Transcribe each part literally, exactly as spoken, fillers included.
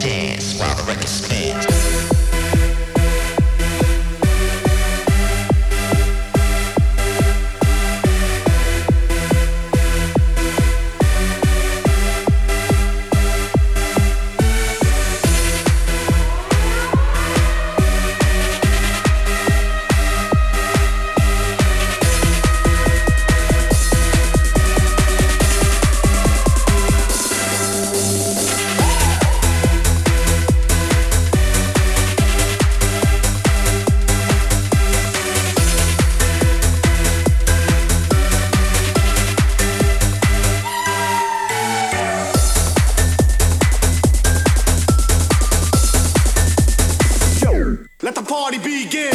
Dance while the record spins. Let the party begin.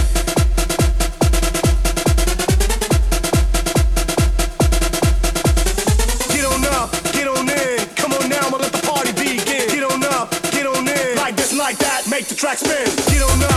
Get on up, get on in. Come on now, I'ma let the party begin. Get on up, get on in. Like this, like that, make the track spin. Get on up.